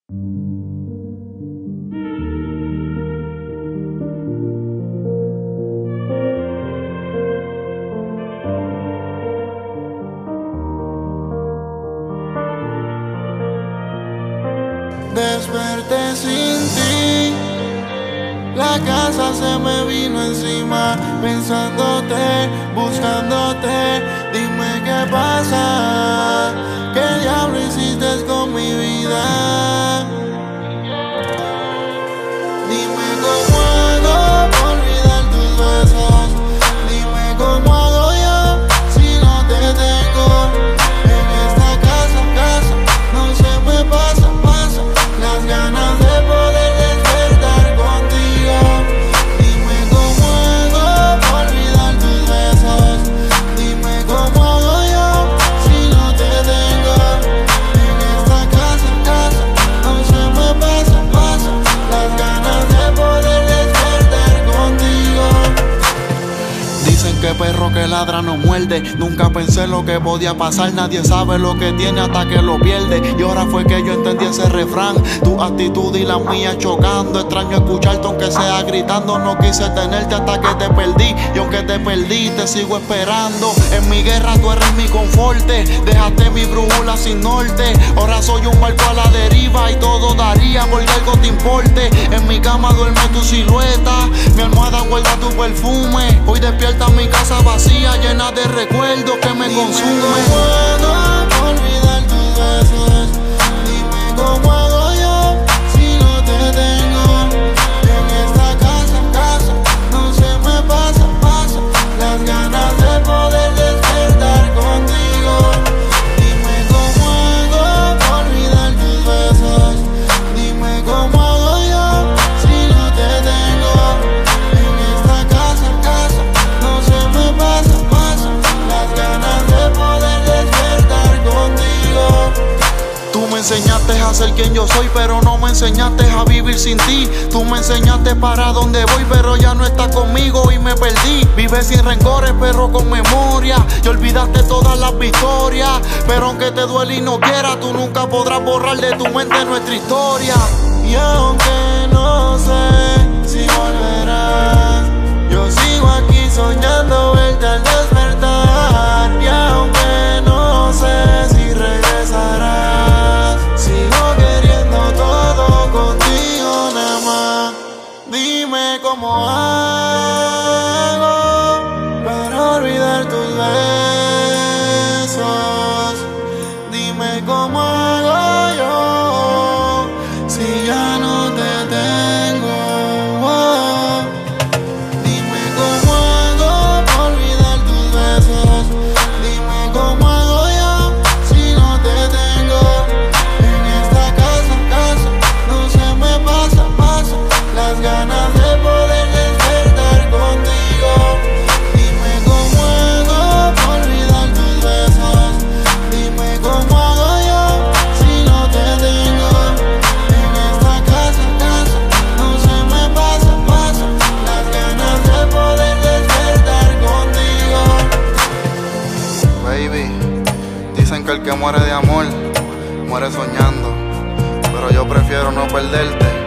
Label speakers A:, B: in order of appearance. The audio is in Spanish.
A: Desperté sin ti, la casa se me vino encima, pensándote, buscándote. Dime qué pasa, qué diablo hiciste con mi vida. Dime cómo hago para olvidar tus besos. Dime cómo hago yo si no te tengo. En esta casa no se me pasa las ganas de poder despertar contigo. Dime cómo hago para olvidar tus besos. Dime cómo hago yo si no te tengo. En esta casa no se me pasa las ganas de poder despertar contigo. Dicen que perro que ladra no muerde. Nunca pensé lo que podía pasar. Nadie sabe lo que tiene hasta que lo pierde. Y ahora fue que yo entendí ese refrán. Tu actitud y la mía chocando. Extraño escucharte aunque sea gritando. No quise tenerte hasta que te perdí. Y aunque te perdí te sigo esperando. En mi guerra tú eres mi conforte. Dejaste mi brújula sin norte. Ahora soy un barco a la deriva. Y todo daría porque algo te importe. En mi cama duerme tu silueta. Mi almohada guarda tu perfume. Hoy despierta mi casa vacía, llena de recuerdos que me consumen. ¿Cómo hago olvidar tus besos? Dime cómo hago yo si no te tengo. En esta casa no se me pasa las ganas de poder despertar contigo. Dime cómo hago olvidar tus besos. Dime cómo hago yo si no te tengo. En esta casa no se me pasa las ganas de poder despertar contigo. Tú me enseñaste a ser quien yo soy, pero no me enseñaste a vivir sin ti. Tú me enseñaste para dónde voy, pero ya no estás conmigo y me perdí. Vives sin rencores, pero con memoria. Y olvidaste todas las victorias. Pero aunque te duele y no quieras, tú nunca podrás borrar de tu mente nuestra historia. Y aunque no sé si volverás, yo sigo aquí soñando verte al despertar. Y aunque no sé si regresarás, sigo queriendo todo contigo nada más. Dime cómo hago para olvidar tus besos. Dime cómo hago yo si ya no te tengo. Dime cómo hago para olvidar tus besos. Dime cómo hago yo si no te tengo. En esta casa no se me pasa las ganas de poder despertar contigo. Dime cómo hago para olvidar tus besos. Dime cómo hago yo si no te tengo. En esta casa no se me pasa las ganas de poder despertar contigo. Baby, dicen que el que muere de amor muere soñando, pero yo prefiero no perderte